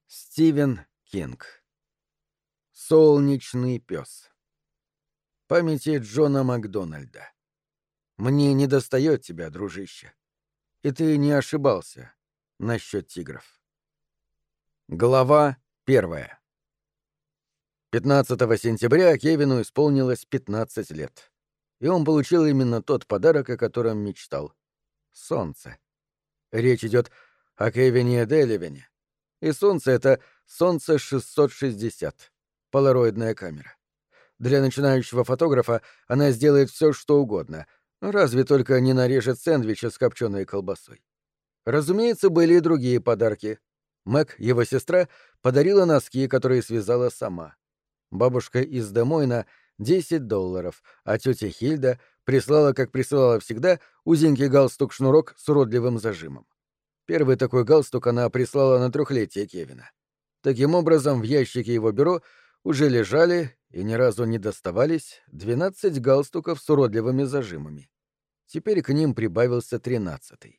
Стивен Кинг. Солнечный пес. Памяти Джона Макдональда. Мне недостает тебя, дружище. И ты не ошибался насчет тигров. Глава 1. 15 сентября Кевину исполнилось 15 лет. И он получил именно тот подарок, о котором мечтал. Солнце. Речь идет о Кевине Деливине. И солнце — это солнце 660, полароидная камера. Для начинающего фотографа она сделает все, что угодно, разве только не нарежет сэндвичи с копченой колбасой. Разумеется, были и другие подарки. Мэг, его сестра, подарила носки, которые связала сама. Бабушка из Демойна — $10, а тетя Хильда прислала, как присылала всегда, узенький галстук-шнурок с уродливым зажимом. Первый такой галстук она прислала на 3-летие Кевина. Таким образом, в ящике его бюро уже лежали и ни разу не доставались 12 галстуков с уродливыми зажимами. Теперь к ним прибавился 13-й.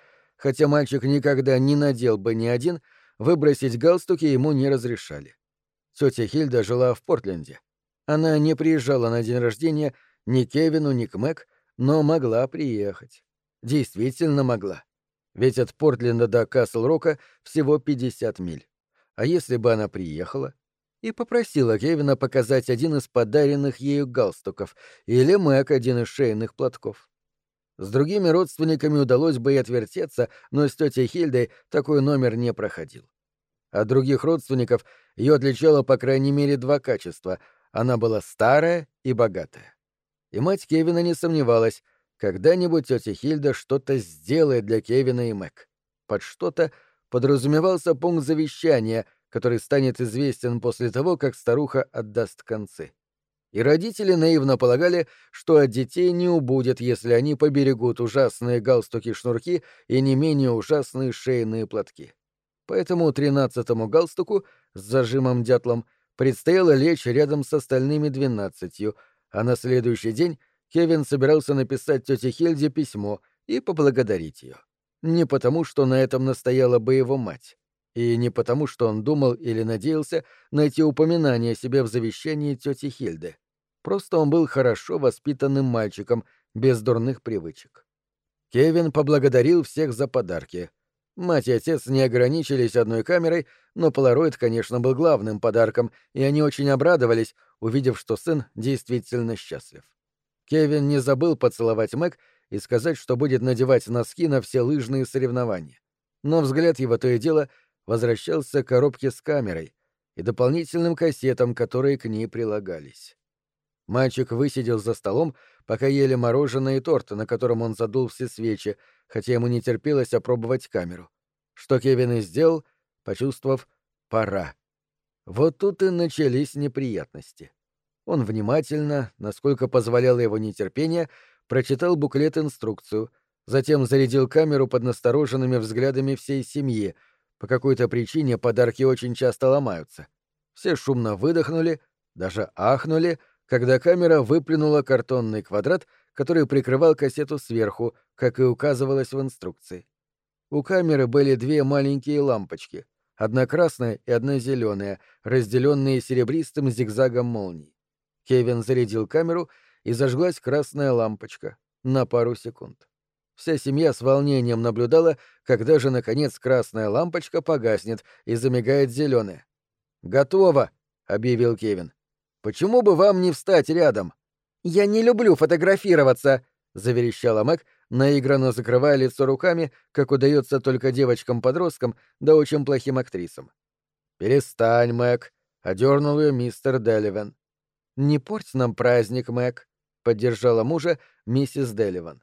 Хотя мальчик никогда не надел бы ни один, выбросить галстуки ему не разрешали. Тетя Хильда жила в Портленде. Она не приезжала на день рождения ни к Кевину, ни к Мэг, но могла приехать. Действительно могла. Ведь от Портленда до Касл-Рока всего 50 миль. А если бы она приехала и попросила Кевина показать один из подаренных ею галстуков или Мэг один из шейных платков? С другими родственниками удалось бы и отвертеться, но с тетей Хильдой такой номер не проходил. От других родственников ее отличало по крайней мере 2 качества — она была старая и богатая. И мать Кевина не сомневалась, когда-нибудь тетя Хильда что-то сделает для Кевина и Мэг. Под что-то подразумевался пункт завещания, который станет известен после того, как старуха отдаст концы. И родители наивно полагали, что от детей не убудет, если они поберегут ужасные галстуки-шнурки и не менее ужасные шейные платки. Поэтому 13-му галстуку с зажимом-дятлом предстояло лечь рядом с остальными 12, а на следующий день Кевин собирался написать тете Хильде письмо и поблагодарить ее. Не потому, что на этом настояла бы его мать, и не потому, что он думал или надеялся найти упоминание о себе в завещании тети Хильды. Просто он был хорошо воспитанным мальчиком, без дурных привычек. Кевин поблагодарил всех за подарки. Мать и отец не ограничились одной камерой, но полароид, конечно, был главным подарком, и они очень обрадовались, увидев, что сын действительно счастлив. Кевин не забыл поцеловать Мэг и сказать, что будет надевать носки на все лыжные соревнования. Но взгляд его то и дело возвращался к коробке с камерой и дополнительным кассетам, которые к ней прилагались. Мальчик высидел за столом, пока ели мороженое и торт, на котором он задул все свечи, хотя ему не терпелось опробовать камеру. Что Кевин и сделал, почувствовав «пора». Вот тут и начались неприятности. Он внимательно, насколько позволяло его нетерпение, прочитал буклет-инструкцию, затем зарядил камеру под настороженными взглядами всей семьи. По какой-то причине подарки очень часто ломаются. Все шумно выдохнули, даже ахнули, когда камера выплюнула картонный квадрат, который прикрывал кассету сверху, как и указывалось в инструкции. У камеры были 2 маленькие лампочки, одна красная и одна зеленая, разделенные серебристым зигзагом молний. Кевин зарядил камеру, и зажглась красная лампочка на пару секунд. Вся семья с волнением наблюдала, когда же, наконец, красная лампочка погаснет и замигает зеленая. «Готово!» — объявил Кевин. «Почему бы вам не встать рядом?» «Я не люблю фотографироваться!» — заверещала Мэг, наигранно закрывая лицо руками, как удается только девочкам-подросткам да очень плохим актрисам. «Перестань, Мэг!» — одернул ее мистер Деливан. «Не порть нам праздник, Мэг», — поддержала мужа миссис Деливан.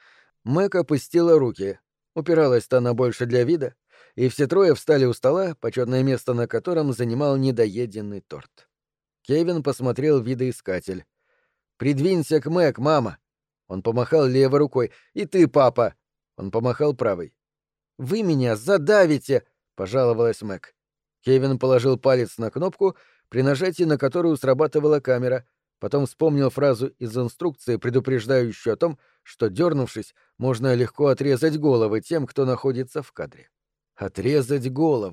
Мэг опустила руки, упиралась-то она больше для вида, и все трое встали у стола, почетное место на котором занимал недоеденный торт. Кевин посмотрел в видоискатель. «Придвинься к Мэг, мама!» Он помахал левой рукой. «И ты, папа!» Он помахал правой. «Вы меня задавите!» — пожаловалась Мэг. Кевин положил палец на кнопку, при нажатии на которую срабатывала камера, потом вспомнил фразу из инструкции, предупреждающую о том, что, дернувшись, можно легко отрезать головы тем, кто находится в кадре. Отрезать головы.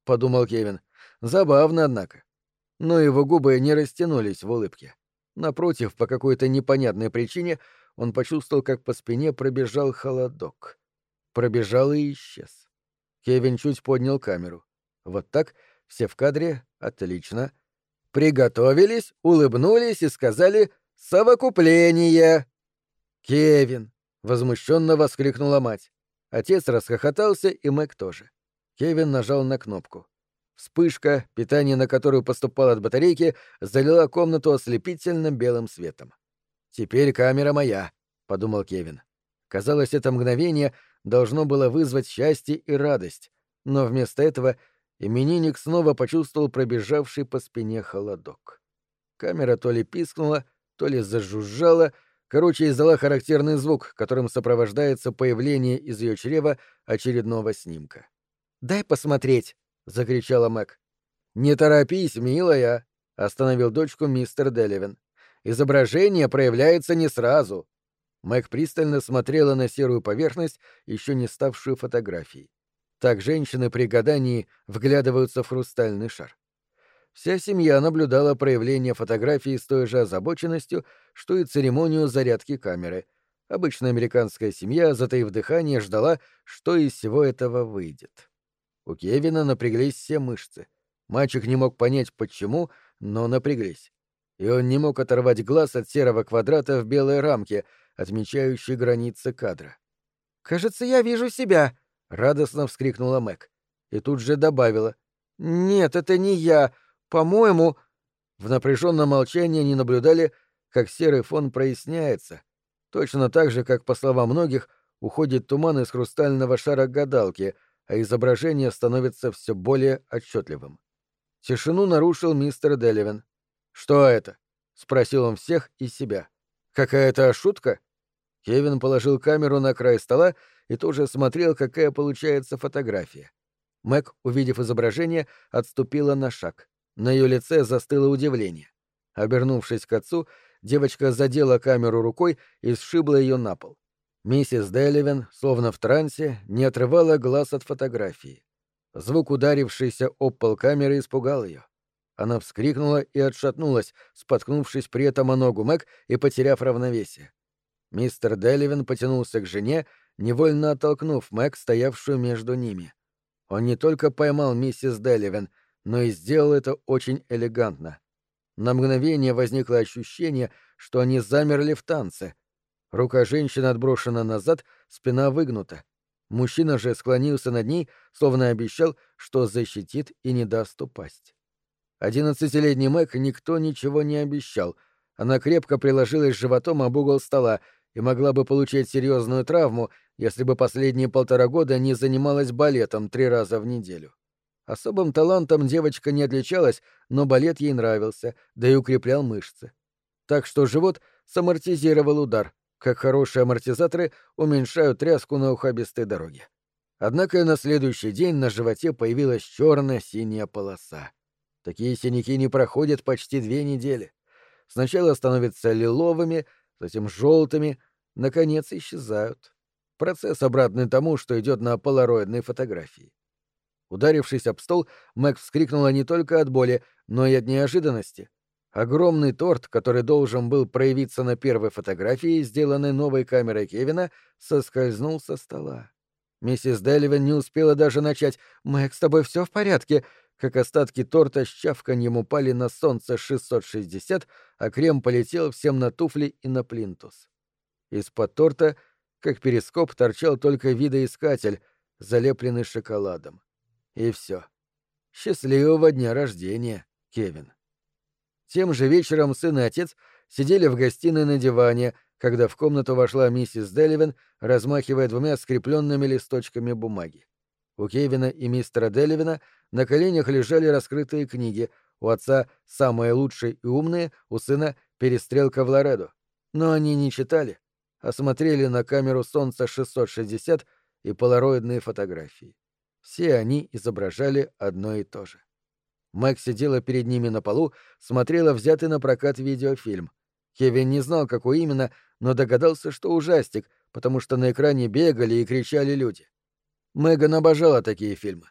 — подумал Кевин. «Забавно, однако». Но его губы не растянулись в улыбке. Напротив, по какой-то непонятной причине он почувствовал, как по спине пробежал холодок. Пробежал и исчез. Кевин чуть поднял камеру. Вот так, все в кадре, отлично. Приготовились, улыбнулись и сказали «Совокупление!» «Кевин!» — возмущенно воскликнула мать. Отец расхохотался, и Мэг тоже. Кевин нажал на кнопку. Вспышка, питание на которую поступало от батарейки, залила комнату ослепительным белым светом. «Теперь камера моя», — подумал Кевин. Казалось, это мгновение должно было вызвать счастье и радость, но вместо этого именинник снова почувствовал пробежавший по спине холодок. Камера то ли пискнула, то ли зажужжала, короче, издала характерный звук, которым сопровождается появление из ее чрева очередного снимка. «Дай посмотреть!» — закричала Мэг. «Не торопись, милая!» — остановил дочку мистер Деливин. «Изображение проявляется не сразу». Мэг пристально смотрела на серую поверхность, еще не ставшую фотографией. Так женщины при гадании вглядываются в хрустальный шар. Вся семья наблюдала проявление фотографии с той же озабоченностью, что и церемонию зарядки камеры. Обычная американская семья, затаив дыхание, ждала, что из всего этого выйдет. У Кевина напряглись все мышцы. Мальчик не мог понять, почему, но напряглись. И он не мог оторвать глаз от серого квадрата в белой рамке, отмечающей границы кадра. «Кажется, я вижу себя!» — радостно вскрикнула Мэг. И тут же добавила. «Нет, это не я. По-моему...» В напряженном молчании они наблюдали, как серый фон проясняется. Точно так же, как, по словам многих, уходит туман из хрустального шара гадалки, а изображение становится все более отчетливым. Тишину нарушил мистер Деливин. «Что это?» — спросил он всех и себя. «Какая-то шутка?» Кевин положил камеру на край стола и тоже смотрел, какая получается фотография. Мэг, увидев изображение, отступила на шаг. На ее лице застыло удивление. Обернувшись к отцу, девочка задела камеру рукой и сшибла ее на пол. Миссис Деливин, словно в трансе, не отрывала глаз от фотографии. Звук ударившейся об пол камеры испугал ее. Она вскрикнула и отшатнулась, споткнувшись при этом о ногу Мэг и потеряв равновесие. Мистер Деливин потянулся к жене, невольно оттолкнув Мэг, стоявшую между ними. Он не только поймал миссис Деливин, но и сделал это очень элегантно. На мгновение возникло ощущение, что они замерли в танце. Рука женщины отброшена назад, спина выгнута. Мужчина же склонился над ней, словно обещал, что защитит и не даст упасть. 11-летний Мэг никто ничего не обещал. Она крепко приложилась животом об угол стола и могла бы получить серьезную травму, если бы последние 1,5 года не занималась балетом 3 раза в неделю. Особым талантом девочка не отличалась, но балет ей нравился, да и укреплял мышцы. Так что живот самортизировал удар, как хорошие амортизаторы уменьшают тряску на ухабистой дороге. Однако на следующий день на животе появилась черно-синяя полоса. Такие синяки не проходят почти 2 недели. Сначала становятся лиловыми, затем желтыми, наконец исчезают. Процесс обратный тому, что идет на полароидной фотографии. Ударившись об стол, Мэг вскрикнула не только от боли, но и от неожиданности. Огромный торт, который должен был проявиться на первой фотографии, сделанной новой камерой Кевина, соскользнул со стола. Миссис Деливин не успела даже начать «Мэг, с тобой все в порядке?» как остатки торта с чавканьем упали на солнце 660, а крем полетел всем на туфли и на плинтус. Из-под торта, как перископ, торчал только видоискатель, залепленный шоколадом. И все. Счастливого дня рождения, Кевин. Тем же вечером сын и отец сидели в гостиной на диване, когда в комнату вошла миссис Деливин, размахивая 2 скрепленными листочками бумаги. У Кевина и мистера Деливина на коленях лежали раскрытые книги, у отца «Самые лучшие и умные», у сына «Перестрелка в Лоредо». Но они не читали, а смотрели на камеру солнца 660 и полароидные фотографии. Все они изображали одно и то же. Мэг сидела перед ними на полу, смотрела взятый на прокат видеофильм. Кевин не знал, какой именно, но догадался, что ужастик, потому что на экране бегали и кричали люди. Меган обожала такие фильмы.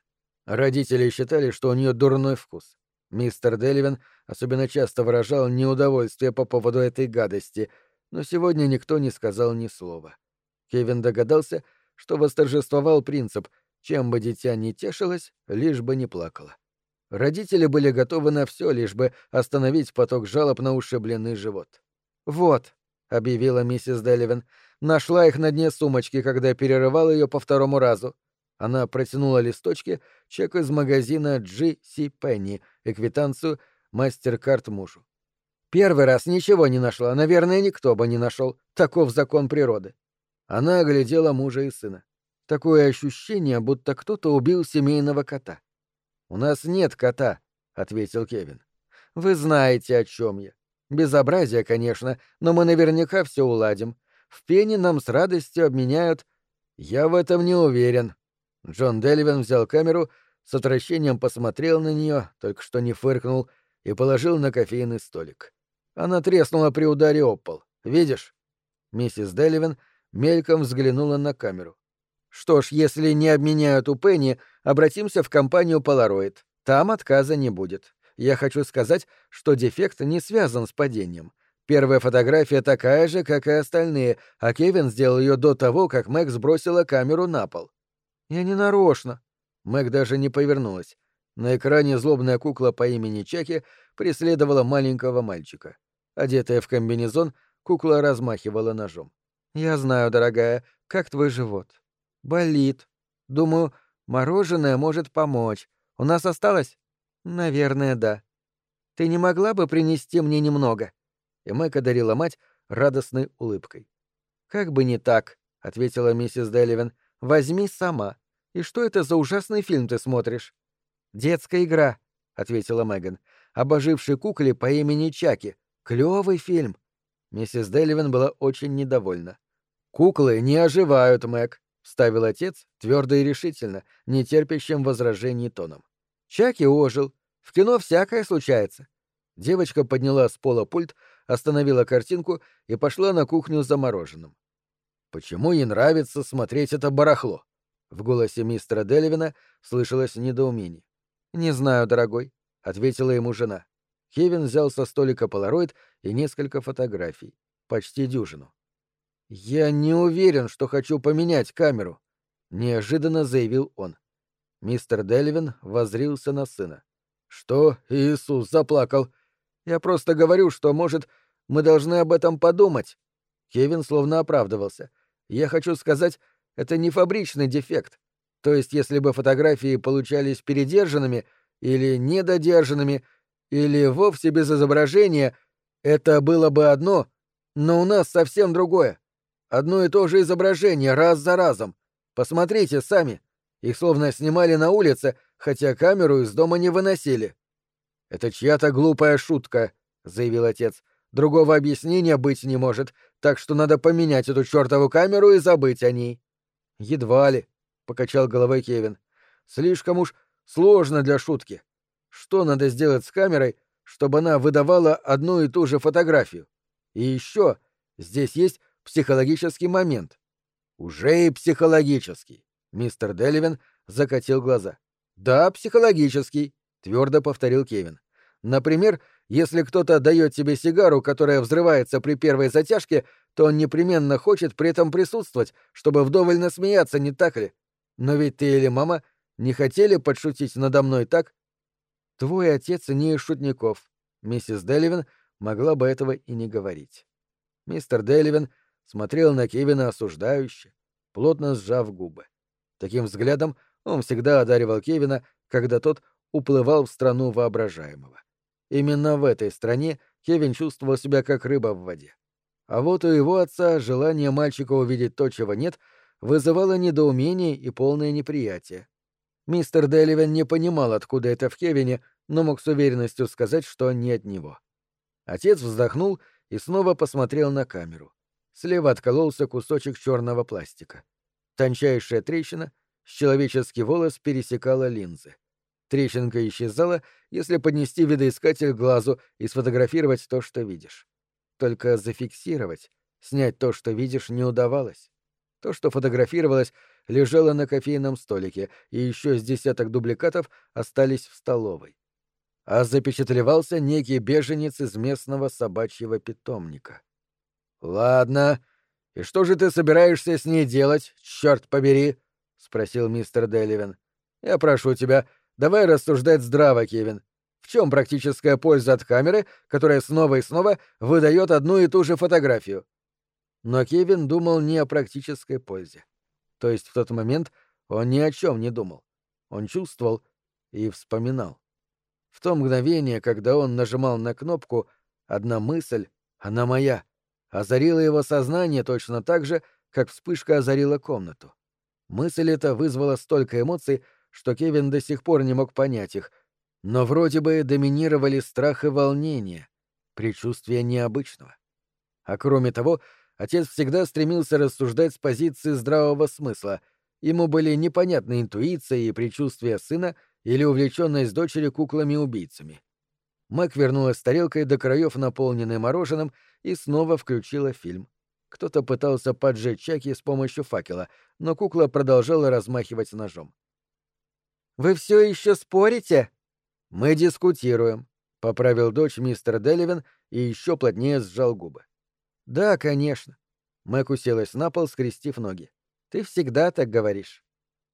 Родители считали, что у нее дурной вкус. Мистер Деливин особенно часто выражал неудовольствие по поводу этой гадости, но сегодня никто не сказал ни слова. Кевин догадался, что восторжествовал принцип «чем бы дитя не тешилось, лишь бы не плакало». Родители были готовы на все, лишь бы остановить поток жалоб на ушибленный живот. «Вот», — объявила миссис Деливин, — «нашла их на дне сумочки, когда перерывала ее по второму разу». Она протянула листочки, чек из магазина G.C. Пенни и квитанцию MasterCard мужу. «Первый раз ничего не нашла, наверное, никто бы не нашел. Таков закон природы». Она оглядела мужа и сына. Такое ощущение, будто кто-то убил семейного кота. «У нас нет кота», — ответил Кевин. «Вы знаете, о чем я. Безобразие, конечно, но мы наверняка все уладим. В Пенни нам с радостью обменяют...» «Я в этом не уверен». Джон Деливин взял камеру, с отвращением посмотрел на нее, только что не фыркнул, и положил на кофейный столик. Она треснула при ударе об пол. «Видишь?» Миссис Деливин мельком взглянула на камеру. «Что ж, если не обменяют у Пенни, обратимся в компанию Polaroid. Там отказа не будет. Я хочу сказать, что дефект не связан с падением. Первая фотография такая же, как и остальные, а Кевин сделал ее до того, как Мэг сбросила камеру на пол». «Я не нарочно». Мэг даже не повернулась. На экране злобная кукла по имени Чаки преследовала маленького мальчика. Одетая в комбинезон, кукла размахивала ножом. «Я знаю, дорогая, как твой живот?» «Болит. Думаю, мороженое может помочь. У нас осталось?» «Наверное, да. Ты не могла бы принести мне немного?» И Мэг одарила мать радостной улыбкой. «Как бы не так», — ответила миссис Деливин. «Возьми сама. И что это за ужасный фильм ты смотришь?» «Детская игра», — ответила Меган. «Об ожившей кукле по имени Чаки. Клёвый фильм». Миссис Деливин была очень недовольна. «Куклы не оживают, Мэг», — вставил отец твердо и решительно, не терпящим возражений тоном. «Чаки ожил. В кино всякое случается». Девочка подняла с пола пульт, остановила картинку и пошла на кухню за мороженым. «Почему ей нравится смотреть это барахло?» В голосе мистера Деливина слышалось недоумение. «Не знаю, дорогой», — ответила ему жена. Кевин взял со столика полароид и несколько фотографий. Почти дюжину. «Я не уверен, что хочу поменять камеру», — неожиданно заявил он. Мистер Деливин воззрился на сына. «Что, Иисус заплакал? Я просто говорю, что, может, мы должны об этом подумать». Кевин словно оправдывался. «Я хочу сказать, это не фабричный дефект. То есть, если бы фотографии получались передержанными или недодержанными, или вовсе без изображения, это было бы одно, но у нас совсем другое. Одно и то же изображение раз за разом. Посмотрите сами. Их словно снимали на улице, хотя камеру из дома не выносили». «Это чья-то глупая шутка», — заявил отец. «Другого объяснения быть не может, так что надо поменять эту чертову камеру и забыть о ней». «Едва ли», — покачал головой Кевин. «Слишком уж сложно для шутки. Что надо сделать с камерой, чтобы она выдавала одну и ту же фотографию? И еще здесь есть психологический момент». «Уже и психологический», — мистер Деливин закатил глаза. «Да, психологический», — твердо повторил Кевин. «Например, если кто-то дает тебе сигару, которая взрывается при первой затяжке, то он непременно хочет при этом присутствовать, чтобы вдоволь насмеяться, не так ли? Но ведь ты или мама не хотели подшутить надо мной, так?» «Твой отец не из шутников». Миссис Деливин могла бы этого и не говорить. Мистер Деливин смотрел на Кевина осуждающе, плотно сжав губы. Таким взглядом он всегда одаривал Кевина, когда тот уплывал в страну воображаемого. Именно в этой стране Кевин чувствовал себя как рыба в воде. А вот у его отца желание мальчика увидеть то, чего нет, вызывало недоумение и полное неприятие. Мистер Деливин не понимал, откуда это в Кевине, но мог с уверенностью сказать, что не от него. Отец вздохнул и снова посмотрел на камеру. Слева откололся кусочек черного пластика. Тончайшая трещина с человеческий волос пересекала линзы. Трещинка исчезала, если поднести видоискатель к глазу и сфотографировать то, что видишь. Только зафиксировать, снять то, что видишь, не удавалось. То, что фотографировалось, лежала на кофейном столике, и еще с десяток дубликатов остались в столовой. А запечатлевался некий беженец из местного собачьего питомника. «Ладно. И что же ты собираешься с ней делать, черт побери?» — спросил мистер Делливин. «Я прошу тебя, давай рассуждать здраво, Кевин. В чем практическая польза от камеры, которая снова и снова выдает одну и ту же фотографию?» Но Кевин думал не о практической пользе. То есть в тот момент он ни о чем не думал. Он чувствовал и вспоминал. В то мгновение, когда он нажимал на кнопку, одна мысль, она моя, озарила его сознание точно так же, как вспышка озарила комнату. Мысль эта вызвала столько эмоций, что Кевин до сих пор не мог понять их, но вроде бы доминировали страх и волнение, предчувствие необычного. А кроме того, отец всегда стремился рассуждать с позиции здравого смысла. Ему были непонятны интуиция и предчувствия сына или увлеченность дочери куклами-убийцами. Мэг вернулась с тарелкой до краев, наполненной мороженым, и снова включила фильм. Кто-то пытался поджечь Чаки с помощью факела, но кукла продолжала размахивать ножом. «Вы все еще спорите?» «Мы дискутируем», — поправил дочь мистер Делливин и еще плотнее сжал губы. «Да, конечно». Мэг уселась на пол, скрестив ноги. «Ты всегда так говоришь».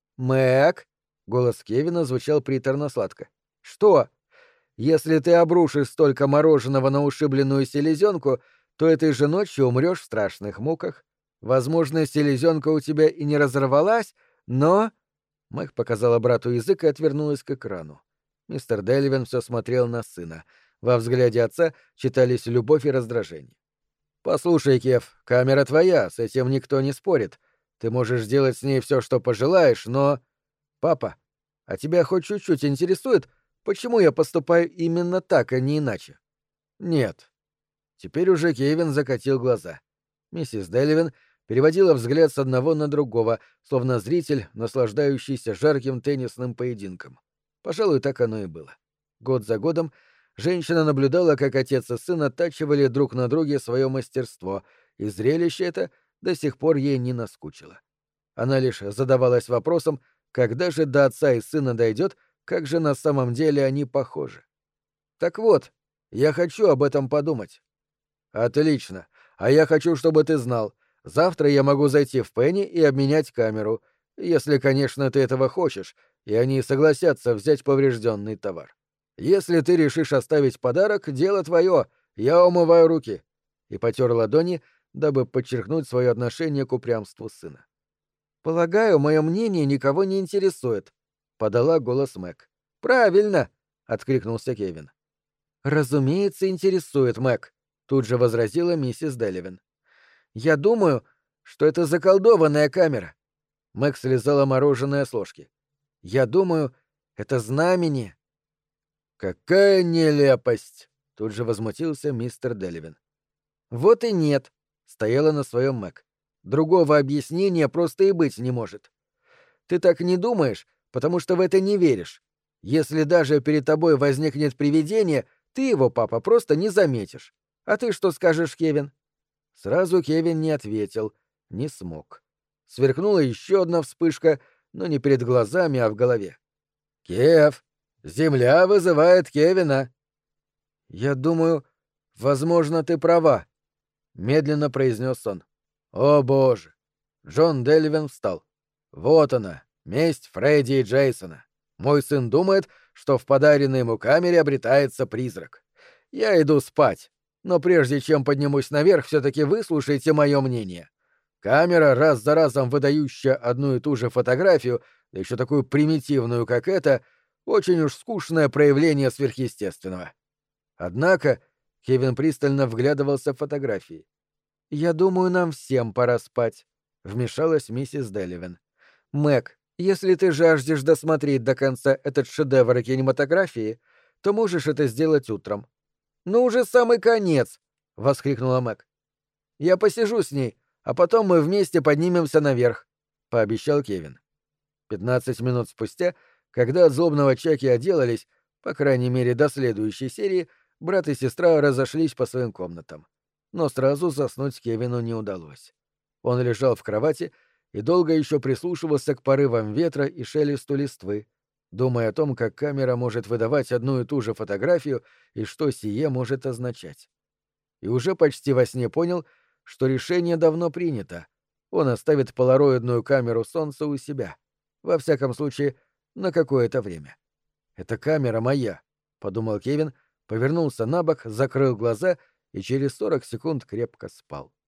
«Мэг!» — голос Кевина звучал приторно-сладко. «Что? Если ты обрушишь столько мороженого на ушибленную селезенку, то этой же ночью умрешь в страшных муках. Возможно, селезенка у тебя и не разорвалась, но...» Мэг показала брату язык и отвернулась к экрану. Мистер Делливин все смотрел на сына. Во взгляде отца читались любовь и раздражение. «Послушай, Кев, камера твоя, с этим никто не спорит. Ты можешь делать с ней все, что пожелаешь, но...» «Папа, а тебя хоть чуть-чуть интересует, почему я поступаю именно так, а не иначе?» «Нет». Теперь уже Кевин закатил глаза. Миссис Делливин переводила взгляд с одного на другого, словно зритель, наслаждающийся жарким теннисным поединком. Пожалуй, так оно и было. Год за годом женщина наблюдала, как отец и сын оттачивали друг на друге свое мастерство, и зрелище это до сих пор ей не наскучило. Она лишь задавалась вопросом, когда же до отца и сына дойдет, как же на самом деле они похожи. «Так вот, я хочу об этом подумать». «Отлично. А я хочу, чтобы ты знал. Завтра я могу зайти в Пенни и обменять камеру, если, конечно, ты этого хочешь, и они согласятся взять поврежденный товар. Если ты решишь оставить подарок, дело твое, я умываю руки». И потер ладони, дабы подчеркнуть свое отношение к упрямству сына. «Полагаю, мое мнение никого не интересует», — подала голос Мэг. «Правильно», — откликнулся Кевин. «Разумеется, интересует, Мэг», — тут же возразила миссис Делливин. «Я думаю, что это заколдованная камера». Мэг слезала мороженое с ложки. «Я думаю, это знамение». «Какая нелепость!» — тут же возмутился мистер Делливин. «Вот и нет», — стояла на своем Мэг. «Другого объяснения просто и быть не может. Ты так не думаешь, потому что в это не веришь. Если даже перед тобой возникнет привидение, ты его, папа, просто не заметишь. А ты что скажешь, Кевин?» Сразу Кевин не ответил, не смог. Сверкнула еще одна вспышка, но не перед глазами, а в голове. «Кев, земля вызывает Кевина!» «Я думаю, возможно, ты права», — медленно произнес он. «О, боже!» Джон Делливин встал. «Вот она, месть Фредди и Джейсона. Мой сын думает, что в подаренной ему камере обретается призрак. Я иду спать, но прежде чем поднимусь наверх, все-таки выслушайте мое мнение. Камера, раз за разом выдающая одну и ту же фотографию, да еще такую примитивную, как эта, очень уж скучное проявление сверхъестественного». Однако Кевин пристально вглядывался в фотографии. «Я думаю, нам всем пора спать», — вмешалась миссис Делливин. «Мэг, если ты жаждешь досмотреть до конца этот шедевр кинематографии, то можешь это сделать утром». «Ну уже самый конец!» — воскликнула Мэг. «Я посижу с ней, а потом мы вместе поднимемся наверх», — пообещал Кевин. 15 минут спустя, когда от злобного Чаки отделались, по крайней мере до следующей серии, брат и сестра разошлись по своим комнатам. Но сразу заснуть Кевину не удалось. Он лежал в кровати и долго еще прислушивался к порывам ветра и шелесту листвы, думая о том, как камера может выдавать одну и ту же фотографию и что сие может означать. И уже почти во сне понял, что решение давно принято. Он оставит полароидную камеру Солнца у себя. Во всяком случае, на какое-то время. «Это камера моя», — подумал Кевин, повернулся на бок, закрыл глаза и через 40 секунд крепко спал.